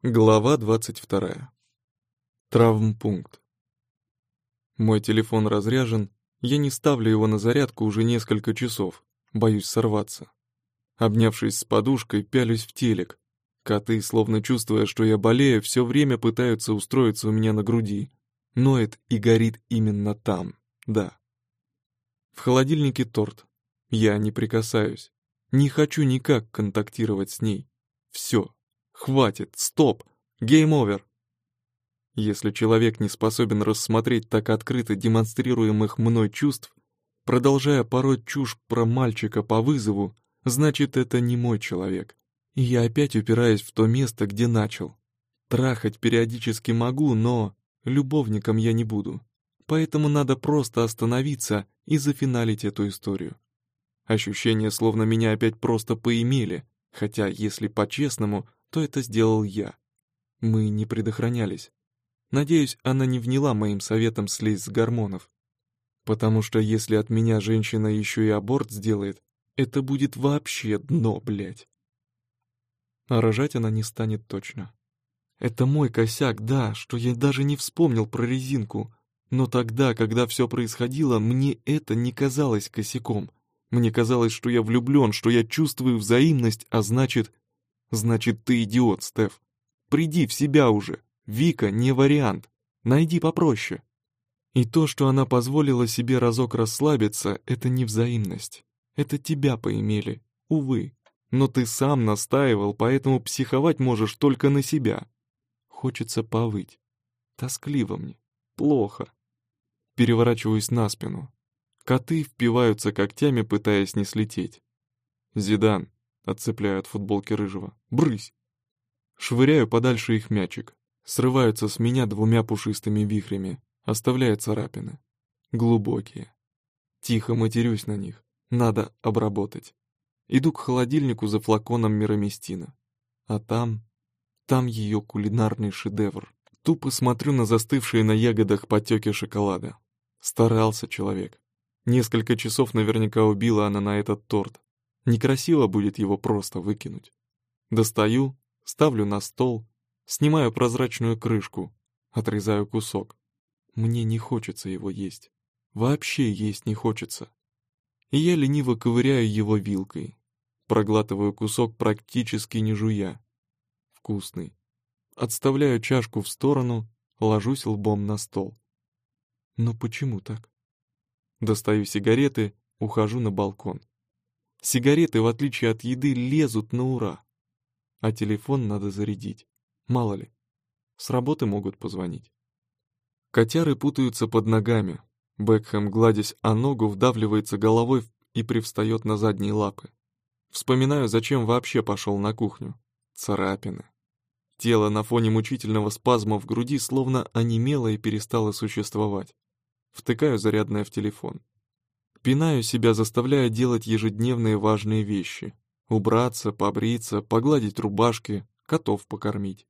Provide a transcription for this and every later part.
Глава 22. Травмпункт. Мой телефон разряжен, я не ставлю его на зарядку уже несколько часов, боюсь сорваться. Обнявшись с подушкой, пялюсь в телек. Коты, словно чувствуя, что я болею, все время пытаются устроиться у меня на груди. Ноет и горит именно там, да. В холодильнике торт. Я не прикасаюсь. Не хочу никак контактировать с ней. Все. Хватит, стоп, гейм-овер. Если человек не способен рассмотреть так открыто демонстрируемых мной чувств, продолжая пороть чушь про мальчика по вызову, значит, это не мой человек. И я опять упираюсь в то место, где начал. Трахать периодически могу, но любовником я не буду. Поэтому надо просто остановиться и зафиналить эту историю. Ощущение, словно меня опять просто поимели, хотя, если по-честному, то это сделал я. Мы не предохранялись. Надеюсь, она не вняла моим советом слезть с гормонов. Потому что если от меня женщина еще и аборт сделает, это будет вообще дно, блядь. А рожать она не станет точно. Это мой косяк, да, что я даже не вспомнил про резинку. Но тогда, когда все происходило, мне это не казалось косяком. Мне казалось, что я влюблен, что я чувствую взаимность, а значит... Значит, ты идиот, Стеф. Приди в себя уже. Вика не вариант. Найди попроще. И то, что она позволила себе разок расслабиться, это не взаимность. Это тебя поимели, увы. Но ты сам настаивал, поэтому психовать можешь только на себя. Хочется повыть. Тоскливо мне. Плохо. Переворачиваюсь на спину. Коты впиваются когтями, пытаясь не слететь. Зидан. Отцепляю от футболки рыжего. Брысь! Швыряю подальше их мячик. Срываются с меня двумя пушистыми вихрями, оставляя царапины. Глубокие. Тихо матерюсь на них. Надо обработать. Иду к холодильнику за флаконом мираместина. А там ее кулинарный шедевр. Тупо смотрю на застывшие на ягодах потеки шоколада. Старался человек. Несколько часов наверняка убила она на этот торт. Некрасиво будет его просто выкинуть. Достаю, ставлю на стол, снимаю прозрачную крышку, отрезаю кусок. Мне не хочется его есть. Вообще есть не хочется. И я лениво ковыряю его вилкой. Проглатываю кусок практически не жуя. Вкусный. Отставляю чашку в сторону, ложусь лбом на стол. Но почему так? Достаю сигареты, ухожу на балкон. Сигареты, в отличие от еды, лезут на ура. А телефон надо зарядить. Мало ли. С работы могут позвонить. Котяры путаются под ногами. Бекхэм, гладясь о ногу, вдавливается головой и привстает на задние лапы. Вспоминаю, зачем вообще пошел на кухню. Царапины. Тело на фоне мучительного спазма в груди словно онемело и перестало существовать. Втыкаю зарядное в телефон. Пинаю себя, заставляя делать ежедневные важные вещи. Убраться, побриться, погладить рубашки, котов покормить.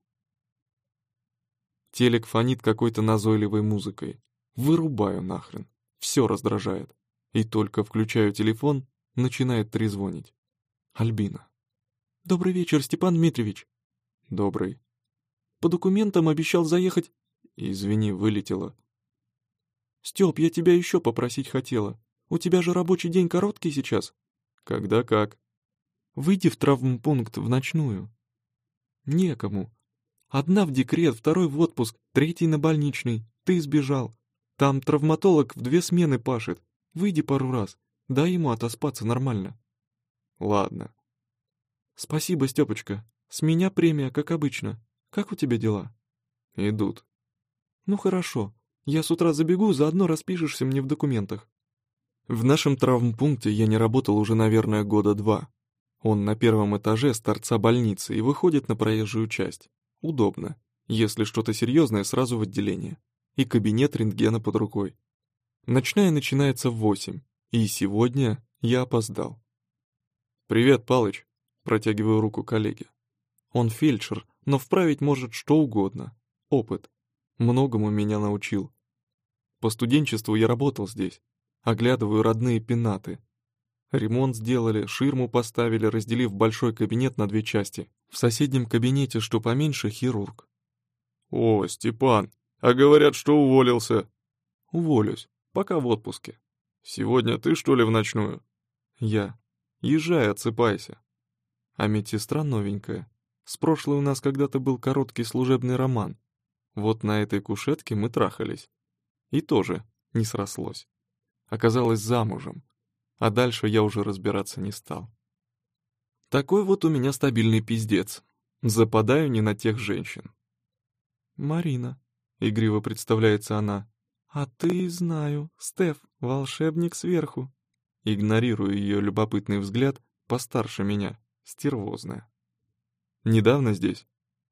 Телек фонит какой-то назойливой музыкой. Вырубаю нахрен. Все раздражает. И только включаю телефон, начинает трезвонить. Альбина. «Добрый вечер, Степан Дмитриевич». «Добрый». «По документам обещал заехать...» «Извини, вылетела». «Степ, я тебя еще попросить хотела. У тебя же рабочий день короткий сейчас?» «Когда как?» «Выйди в травмпункт в ночную». «Некому. Одна в декрет, второй в отпуск, третий на больничный. Ты сбежал. Там травматолог в 2 смены пашет. Выйди пару раз. Дай ему отоспаться нормально». «Ладно». «Спасибо, Степочка. С меня премия, как обычно. Как у тебя дела?» «Идут». «Ну хорошо. Я с утра забегу, заодно распишешься мне в документах». В нашем травмпункте я не работал уже, наверное, 2 года. Он на 1-м этаже с торца больницы и выходит на проезжую часть. Удобно. Если что-то серьезное, сразу в отделение. И кабинет рентгена под рукой. Ночная начинается в 8, и сегодня я опоздал. «Привет, Палыч», — протягиваю руку коллеге. Он фельдшер, но вправить может что угодно. Опыт. Многому меня научил. По студенчеству я работал здесь. Оглядываю родные пенаты. Ремонт сделали, ширму поставили, разделив большой кабинет на 2 части. В соседнем кабинете, что поменьше, хирург. О, Степан, а говорят, что уволился. Уволюсь, пока в отпуске. Сегодня ты, что ли, в ночную? Я. Езжай, отсыпайся. А медсестра новенькая. С прошлой у нас когда-то был короткий служебный роман. Вот на этой кушетке мы трахались. И тоже не срослось. Оказалась замужем. А дальше я уже разбираться не стал. Такой вот у меня стабильный пиздец. Западаю не на тех женщин. «Марина», — игриво представляется она. «А ты, знаю, Стеф, волшебник сверху». Игнорирую ее любопытный взгляд, постарше меня, стервозная. «Недавно здесь?»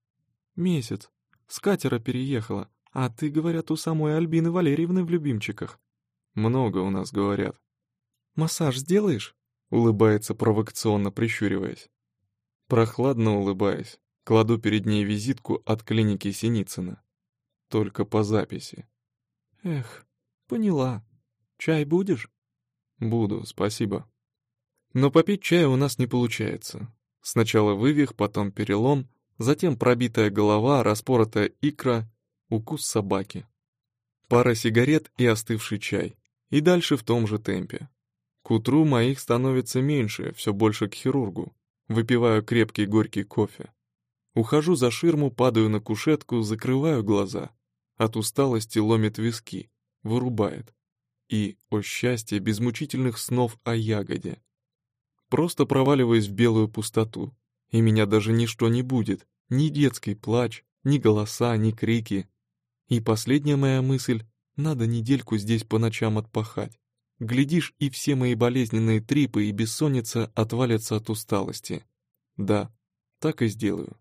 «Месяц. С катера переехала. А ты, говорят, у самой Альбины Валерьевны в любимчиках». «Много у нас говорят». «Массаж сделаешь?» — улыбается, провокационно прищуриваясь. Прохладно улыбаясь, кладу перед ней визитку от клиники Синицына. Только по записи. «Эх, поняла. Чай будешь?» «Буду, спасибо». Но попить чая у нас не получается. Сначала вывих, потом перелом, затем пробитая голова, распоротая икра, укус собаки. Пара сигарет и остывший чай. И дальше в том же темпе. К утру моих становится меньше, все больше к хирургу. Выпиваю крепкий горький кофе. Ухожу за ширму, падаю на кушетку, закрываю глаза. От усталости ломит виски, вырубает. И, о счастье, без мучительных снов о ягоде. Просто проваливаюсь в белую пустоту, и меня даже ничто не будет, ни детский плач, ни голоса, ни крики. И последняя моя мысль — надо недельку здесь по ночам отпахать. Глядишь, и все мои болезненные трипы и бессонница отвалятся от усталости. Да, так и сделаю.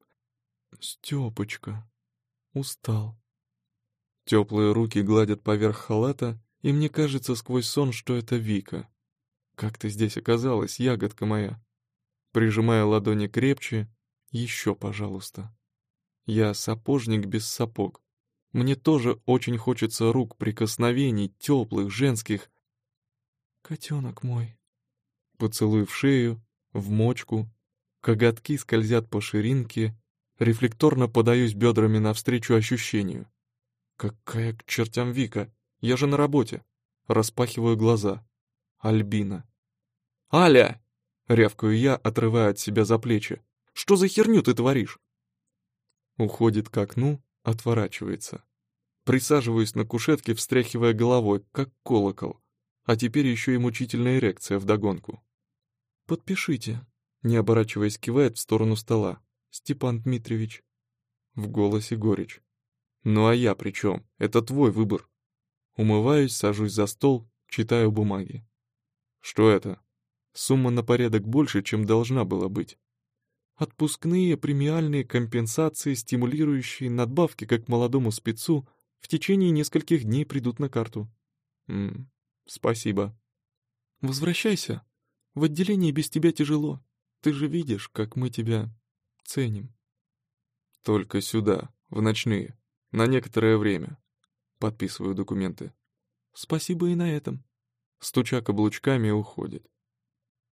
«Стёпочка, устал». Теплые руки гладят поверх халата, и мне кажется сквозь сон, что это Вика. «Как ты здесь оказалась, ягодка моя?» Прижимая ладони крепче, еще, пожалуйста. Я сапожник без сапог. Мне тоже очень хочется рук, прикосновений, теплых, женских. «Котенок мой». Поцелуй в шею, в мочку, коготки скользят по ширинке, рефлекторно подаюсь бедрами навстречу ощущению. Какая к чертям Вика? Я же на работе. Распахиваю глаза. Альбина. «Аля!» — рявкаю я, отрывая от себя за плечи. «Что за херню ты творишь?» Уходит к окну, отворачивается. Присаживаюсь на кушетке, встряхивая головой, как колокол. А теперь еще и мучительная эрекция вдогонку. «Подпишите», — не оборачиваясь, кивает в сторону стола. «Степан Дмитриевич». В голосе горечь. «Ну а я при чем? Это твой выбор». Умываюсь, сажусь за стол, читаю бумаги. Что это? Сумма на порядок больше, чем должна была быть. Отпускные, премиальные компенсации, стимулирующие надбавки как молодому спецу в течение нескольких дней придут на карту. Спасибо. Возвращайся. В отделении без тебя тяжело. Ты же видишь, как мы тебя ценим. Только сюда, в ночные, на некоторое время. Подписываю документы. Спасибо и на этом. Стуча каблучками, уходит.